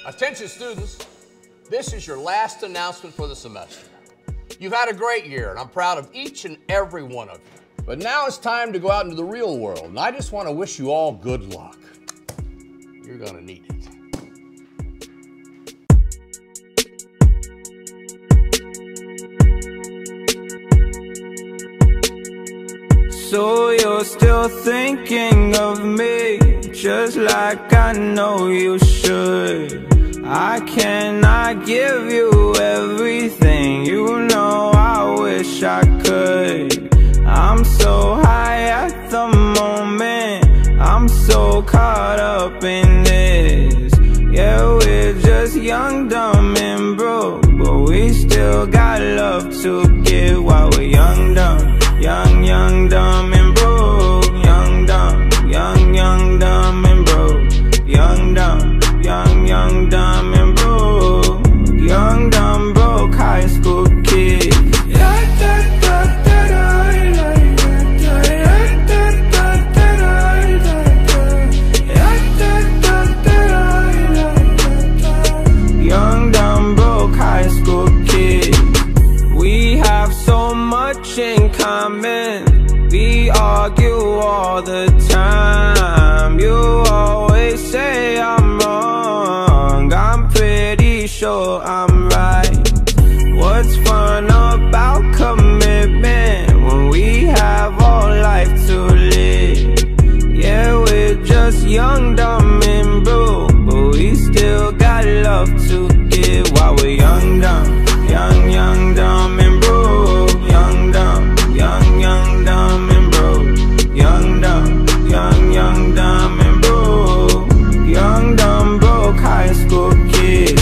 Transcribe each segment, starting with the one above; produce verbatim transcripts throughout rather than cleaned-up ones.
Attention students, this is your last announcement for the semester. You've had a great year, and I'm proud of each and every one of you. But now it's time to go out into the real world, and I just want to wish you all good luck. You're gonna need it. So you're still thinking of me, just like I know you should. I cannot give you everything, you know I wish I could. I'm so high at the moment, I'm so caught up in this. Yeah, we're just young, dumb, and broke, but we still got love to give while we're young, dumb. Young, young, dumb, and broke. Young, dumb, young, young, dumb, and broke. Young, dumb, young, young, dumb, and broke. Young, dumb, broke high school kid. Young, dumb, broke high school kid. We have so much in common. We argue all the time. You always say I'm wrong, I'm pretty sure I'm right. What's fun about commitment when we have all life to live? Yeah, we're just young, dumb, and broke, but we still got love to give while we're young, dumb. Young, young, dumb, and broke. Young, dumb, young, young, dumb, and broke. Young, dumb, young, young, dumb, and broke. Young, dumb, broke high school kid.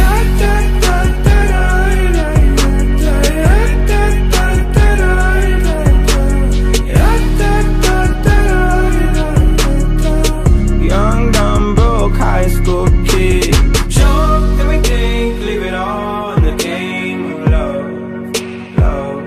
Young, dumb, broke high school kid. Jump, everything, leave it all in the game of love, love.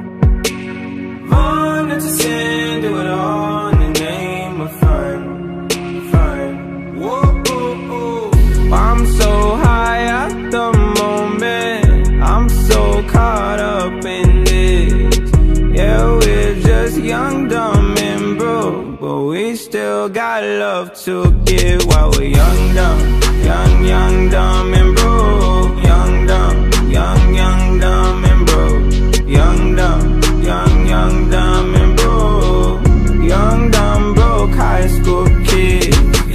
Run into sin, do it all in the name of fun, fun. Whoa, whoa, whoa. I'm so high at the moment, I'm so caught up in this. Yeah, we're just young, dumb, and broke, but we still got love to give while we're young, dumb. Young, young, dumb, and broke. Young, dumb, young, young, dumb, and broke. Young, dumb, young, young, dumb, and broke. Young, dumb, broke high school kid.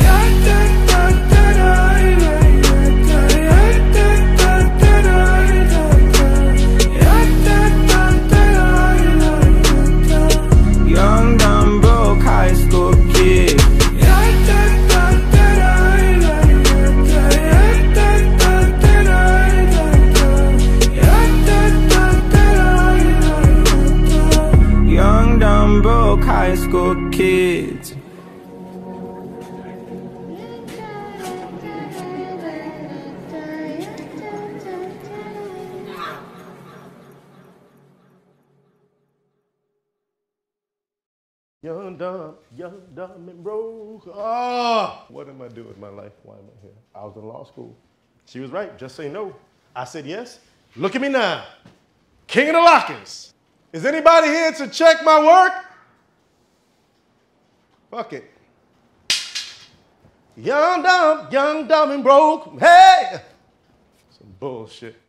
Young, dumb, broke high school kid. Young, dumb, broke high school kids. Young, dumb, young, dumb, and broke. Ah, what am I doing with my life? Why am I here? I was in law school. She was right, just say no. I said yes. Look at me now. King of the lockers. Is anybody here to check my work? Fuck it. Young, dumb, young, dumb, and broke. Hey! Some bullshit.